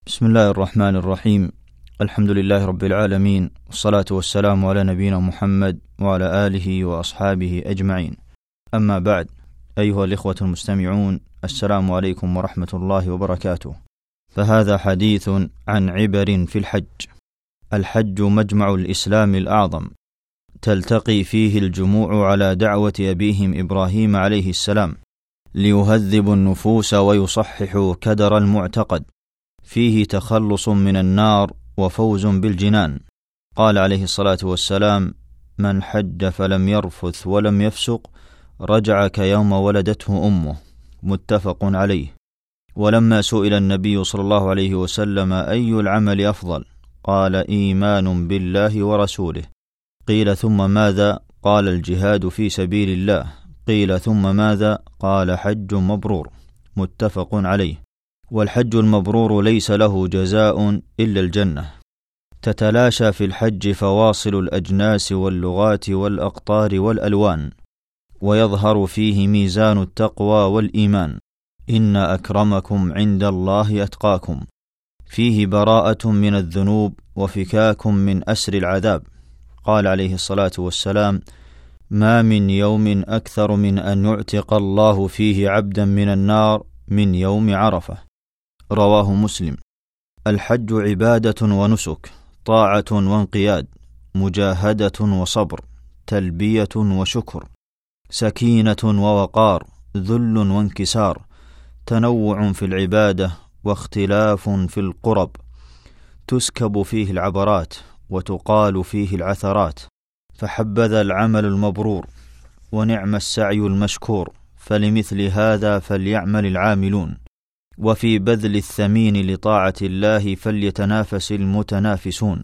بسم الله الرحمن الرحيم. الحمد لله رب العالمين، والصلاة والسلام على نبينا محمد وعلى آله وأصحابه أجمعين. أما بعد، أيها الإخوة المستمعون، السلام عليكم ورحمة الله وبركاته. فهذا حديث عن عبر في الحج. الحج مجمع الإسلام الأعظم، تلتقي فيه الجموع على دعوة أبيهم إبراهيم عليه السلام ليهذبوا النفوس ويصححوا كدر المعتقد، فيه تخلص من النار وفوز بالجنان. قال عليه الصلاة والسلام: من حج فلم يرفث ولم يفسق رجع كيوم ولدته أمه، متفق عليه. ولما سئل النبي صلى الله عليه وسلم: أي العمل أفضل؟ قال: إيمان بالله ورسوله. قيل: ثم ماذا؟ قال: الجهاد في سبيل الله. قيل: ثم ماذا؟ قال: حج مبرور، متفق عليه. والحج المبرور ليس له جزاء إلا الجنة. تتلاشى في الحج فواصل الأجناس واللغات والأقطار والألوان، ويظهر فيه ميزان التقوى والإيمان. إن أكرمكم عند الله أتقاكم. فيه براءة من الذنوب وفكاك من أسر العذاب. قال عليه الصلاة والسلام: ما من يوم أكثر من أن يعتق الله فيه عبدا من النار من يوم عرفة. رواه مسلم. الحج عبادة ونسك، طاعة وانقياد، مجاهدة وصبر، تلبية وشكر، سكينة ووقار، ذل وانكسار، تنوع في العبادة واختلاف في القرب، تسكب فيه العبرات وتقال فيه العثرات. فحبذا العمل المبرور، ونعم السعي المشكور، فلمثل هذا فليعمل العاملون. وفي بذل الثمين لطاعة الله فليتنافس المتنافسون.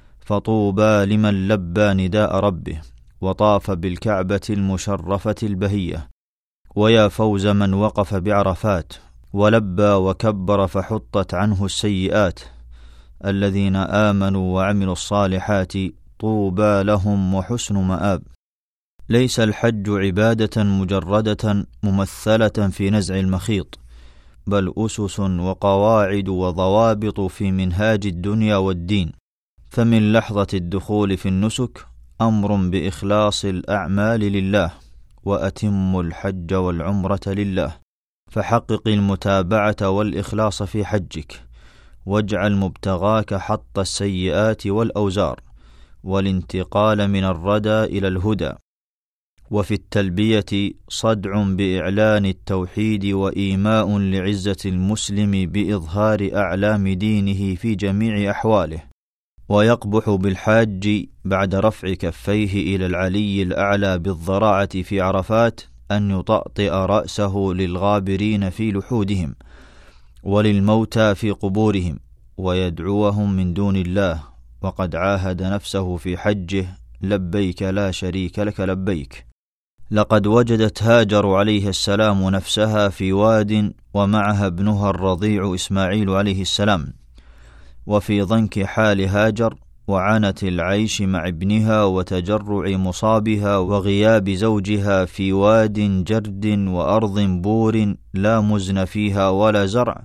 فطوبى لمن لبى نداء ربه وطاف بالكعبة المشرفة البهية. ويا فوز من وقف بعرفات ولبى وكبر فحطت عنه السيئات. الذين آمنوا وعملوا الصالحات طوبى لهم وحسن مآب. ليس الحج عبادة مجردة ممثلة في نزع المخيط، بل أسس وقواعد وضوابط في منهاج الدنيا والدين. فمن لحظة الدخول في النسك أمر بإخلاص الأعمال لله، وأتم الحج والعمرة لله. فحقق المتابعة والإخلاص في حجك، واجعل مبتغاك حط السيئات والأوزار، والانتقال من الردى إلى الهدى. وفي التلبية صدع بإعلان التوحيد وإيماء لعزة المسلم بإظهار أعلام دينه في جميع أحواله. ويقبح بالحاج بعد رفع كفيه إلى العلي الأعلى بالضراعة في عرفات أن يطأطئ رأسه للغابرين في لحودهم وللموتى في قبورهم ويدعوهم من دون الله، وقد عاهد نفسه في حجه: لبيك لا شريك لك لبيك. لقد وجدت هاجر عليه السلام نفسها في واد ومعها ابنها الرضيع إسماعيل عليه السلام، وفي ضنك حال هاجر وعنة العيش مع ابنها وتجرع مصابها وغياب زوجها في واد جرد وأرض بور لا مزن فيها ولا زرع،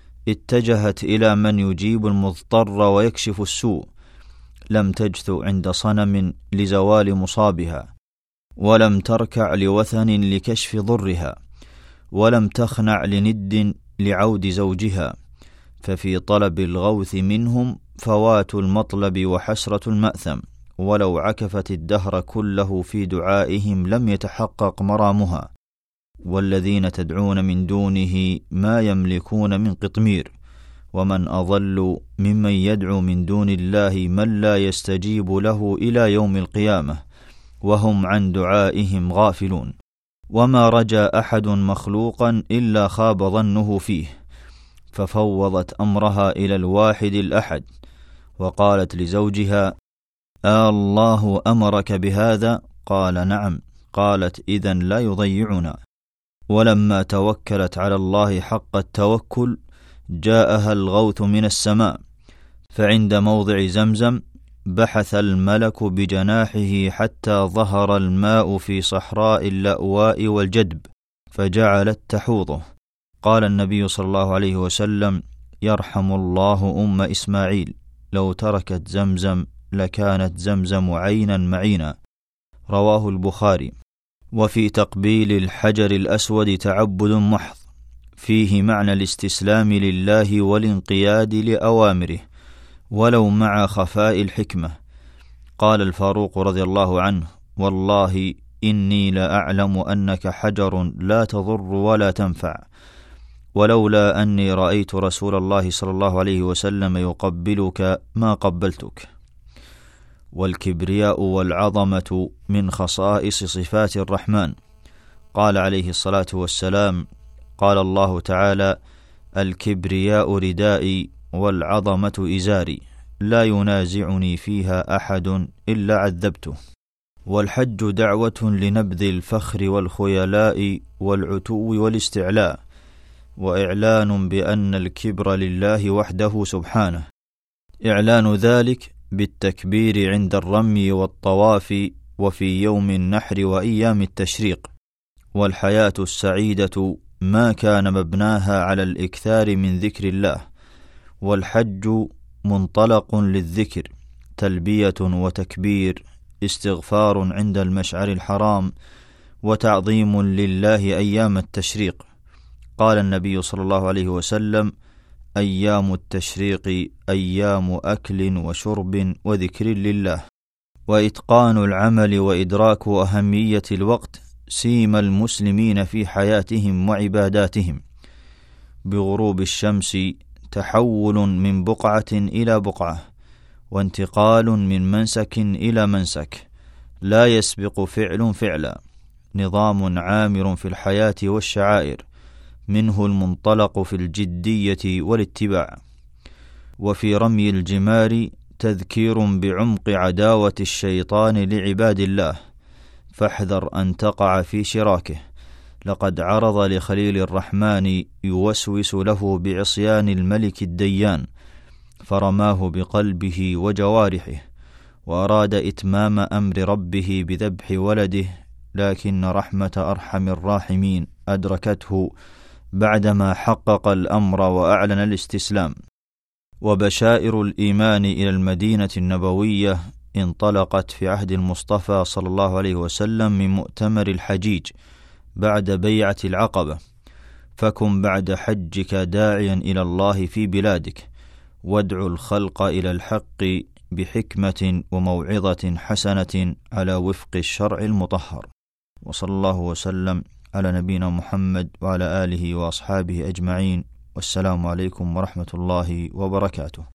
اتجهت إلى من يجيب المضطر ويكشف السوء. لم تجث عند صنم لزوال مصابها، ولم تركع لوثن لكشف ضرها، ولم تخنع لند لعود زوجها. ففي طلب الغوث منهم فوات المطلب وحسرة المأثم، ولو عكفت الدهر كله في دعائهم لم يتحقق مرامها. والذين تدعون من دونه ما يملكون من قطمير، ومن أضل ممن يدعو من دون الله من لا يستجيب له إلى يوم القيامة وهم عن دعائهم غافلون. وما رجا أحد مخلوقا إلا خاب ظنه فيه، ففوضت أمرها إلى الواحد الأحد، وقالت لزوجها: الله أمرك بهذا؟ قال: نعم. قالت: إذن لا يضيعنا. ولما توكلت على الله حق التوكل جاءها الغوث من السماء، فعند موضع زمزم بحث الملك بجناحه حتى ظهر الماء في صحراء اللأواء والجدب، فجعلت تحوضه. قال النبي صلى الله عليه وسلم: يرحم الله أم إسماعيل لو تركت زمزم لكانت زمزم عينا معينا، رواه البخاري. وفي تقبيل الحجر الأسود تعبد محض فيه معنى الاستسلام لله والانقياد لأوامره ولو مع خفاء الحكمة. قال الفاروق رضي الله عنه: والله إني لأعلم أنك حجر لا تضر ولا تنفع، ولولا أني رأيت رسول الله صلى الله عليه وسلم يقبلك ما قبلتك. والكبرياء والعظمة من خصائص صفات الرحمن. قال عليه الصلاة والسلام: قال الله تعالى: الكبرياء ردائي والعظمة إزاري، لا ينازعني فيها أحد إلا عذبته. والحج دعوة لنبذ الفخر والخيلاء والعتو والاستعلاء، وإعلان بأن الكبر لله وحده سبحانه، إعلان ذلك بالتكبير عند الرمي والطواف وفي يوم النحر وأيام التشريق. والحياة السعيدة ما كان مبناها على الإكثار من ذكر الله، والحج منطلق للذكر، تلبية وتكبير، استغفار عند المشعر الحرام، وتعظيم لله أيام التشريق. قال النبي صلى الله عليه وسلم: أيام التشريق أيام أكل وشرب وذكر لله. وإتقان العمل وإدراك أهمية الوقت سيم المسلمين في حياتهم وعباداتهم. بغروب الشمس تحول من بقعة إلى بقعة، وانتقال من منسك إلى منسك، لا يسبق فعل فعلا، نظام عامر في الحياة والشعائر، منه المنطلق في الجدية والاتباع. وفي رمي الجمار تذكير بعمق عداوة الشيطان لعباد الله، فاحذر أن تقع في شراكه. لقد عرض لخليل الرحمن يوسوس له بعصيان الملك الديان، فرماه بقلبه وجوارحه، وأراد إتمام أمر ربه بذبح ولده، لكن رحمة أرحم الراحمين أدركته بعدما حقق الأمر وأعلن الاستسلام. وبشائر الإيمان إلى المدينة النبوية انطلقت في عهد المصطفى صلى الله عليه وسلم من مؤتمر الحجيج بعد بيعة العقبة. فكن بعد حجك داعيا إلى الله في بلادك، وادعو الخلق إلى الحق بحكمة وموعظة حسنة على وفق الشرع المطهر. وصلى الله وسلم على نبينا محمد وعلى آله وأصحابه أجمعين، والسلام عليكم ورحمة الله وبركاته.